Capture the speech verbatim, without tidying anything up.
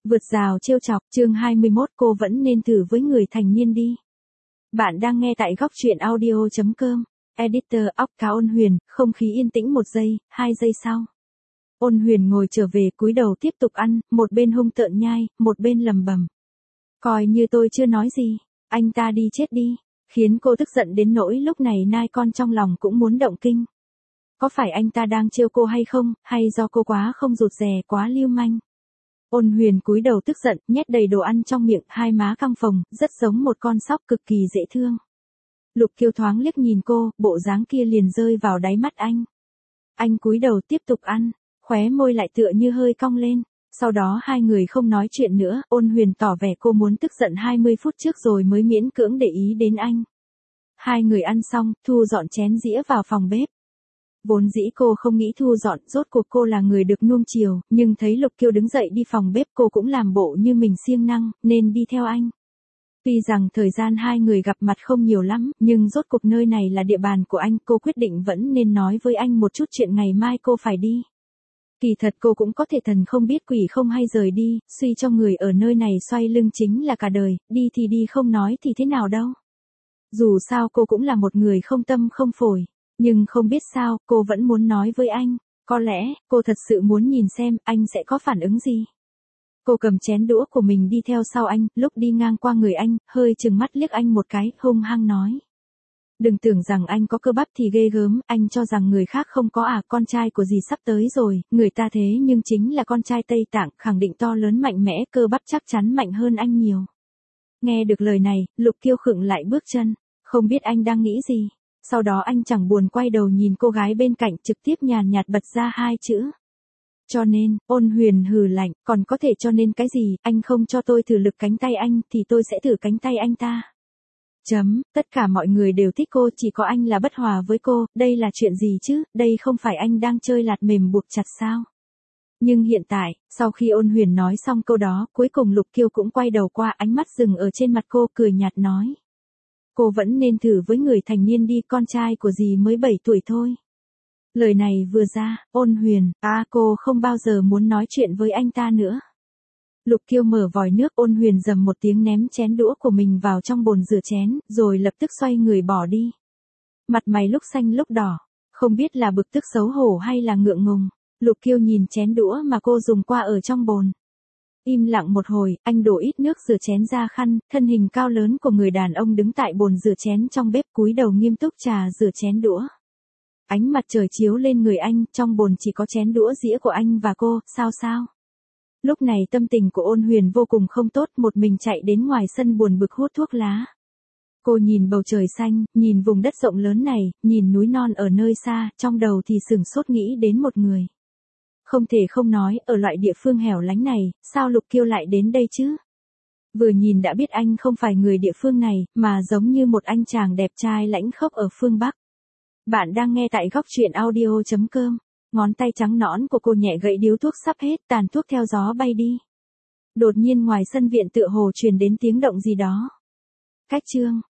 Vượt rào trêu chọc, chương hai mươi mốt cô vẫn nên thử với người thành niên đi. Bạn đang nghe tại góc truyện audio chấm com. Editor óc cá Ôn Huyền, không khí yên tĩnh một giây, hai giây sau. Ôn Huyền ngồi trở về cúi đầu tiếp tục ăn, một bên hung tợn nhai, một bên lầm bầm. Coi như tôi chưa nói gì, anh ta đi chết đi, khiến cô tức giận đến nỗi lúc này nai con trong lòng cũng muốn động kinh. Có phải anh ta đang trêu cô hay không, hay do cô quá không rụt rè quá lưu manh? Ôn Huyền cúi đầu tức giận, nhét đầy đồ ăn trong miệng, hai má căng phồng, rất giống một con sóc cực kỳ dễ thương. Lục Kiêu thoáng liếc nhìn cô, bộ dáng kia liền rơi vào đáy mắt anh. Anh cúi đầu tiếp tục ăn, khóe môi lại tựa như hơi cong lên. Sau đó hai người không nói chuyện nữa, Ôn Huyền tỏ vẻ cô muốn tức giận hai mươi phút trước rồi mới miễn cưỡng để ý đến anh. Hai người ăn xong, thu dọn chén dĩa vào phòng bếp. Vốn dĩ cô không nghĩ thu dọn, rốt cuộc cô là người được nuông chiều, nhưng thấy Lục Kiêu đứng dậy đi phòng bếp cô cũng làm bộ như mình siêng năng, nên đi theo anh. Tuy rằng thời gian hai người gặp mặt không nhiều lắm, nhưng rốt cuộc nơi này là địa bàn của anh, cô quyết định vẫn nên nói với anh một chút chuyện ngày mai cô phải đi. Kỳ thật cô cũng có thể thần không biết quỷ không hay rời đi, suy cho người ở nơi này xoay lưng chính là cả đời, đi thì đi không nói thì thế nào đâu. Dù sao cô cũng là một người không tâm không phổi. Nhưng không biết sao, cô vẫn muốn nói với anh. Có lẽ, cô thật sự muốn nhìn xem anh sẽ có phản ứng gì. Cô cầm chén đũa của mình đi theo sau anh, lúc đi ngang qua người anh, hơi chừng mắt liếc anh một cái, hung hăng nói. Đừng tưởng rằng anh có cơ bắp thì ghê gớm, anh cho rằng người khác không có à, con trai của dì sắp tới rồi, người ta thế nhưng chính là con trai Tây Tạng, khẳng định to lớn mạnh mẽ, cơ bắp chắc chắn mạnh hơn anh nhiều. Nghe được lời này, Lục Kiêu khựng lại bước chân, không biết anh đang nghĩ gì. Sau đó anh chẳng buồn quay đầu nhìn cô gái bên cạnh, trực tiếp nhàn nhạt bật ra hai chữ. Cho nên, Ôn Huyền hừ lạnh, còn có thể cho nên cái gì, anh không cho tôi thử lực cánh tay anh, thì tôi sẽ thử cánh tay anh ta. Chấm, tất cả mọi người đều thích cô, chỉ có anh là bất hòa với cô, đây là chuyện gì chứ, đây không phải anh đang chơi lạt mềm buộc chặt sao? Nhưng hiện tại, sau khi Ôn Huyền nói xong câu đó, cuối cùng Lục Kiêu cũng quay đầu qua, ánh mắt dừng ở trên mặt cô, cười nhạt nói. Cô vẫn nên thử với người thành niên đi, con trai của dì mới bảy tuổi thôi. Lời này vừa ra, Ôn Huyền, à cô không bao giờ muốn nói chuyện với anh ta nữa. Lục Kiêu mở vòi nước, Ôn Huyền rầm một tiếng ném chén đũa của mình vào trong bồn rửa chén, rồi lập tức xoay người bỏ đi. Mặt mày lúc xanh lúc đỏ, không biết là bực tức xấu hổ hay là ngượng ngùng. Lục Kiêu nhìn chén đũa mà cô dùng qua ở trong bồn. Im lặng một hồi, anh đổ ít nước rửa chén ra khăn, thân hình cao lớn của người đàn ông đứng tại bồn rửa chén trong bếp cúi đầu nghiêm túc trà rửa chén đũa. Ánh mặt trời chiếu lên người anh, trong bồn chỉ có chén đũa dĩa của anh và cô, sao sao? Lúc này tâm tình của Ôn Huyền vô cùng không tốt, một mình chạy đến ngoài sân buồn bực hút thuốc lá. Cô nhìn bầu trời xanh, nhìn vùng đất rộng lớn này, nhìn núi non ở nơi xa, trong đầu thì sửng sốt nghĩ đến một người. Không thể không nói, ở loại địa phương hẻo lánh này, sao Lục Kiêu lại đến đây chứ? Vừa nhìn đã biết anh không phải người địa phương này, mà giống như một anh chàng đẹp trai lãnh khốc ở phương Bắc. Bạn đang nghe tại góc truyện audio chấm com. Ngón tay trắng nõn của cô nhẹ gậy điếu thuốc sắp hết, tàn thuốc theo gió bay đi. Đột nhiên ngoài sân viện tựa hồ truyền đến tiếng động gì đó. Cách chương.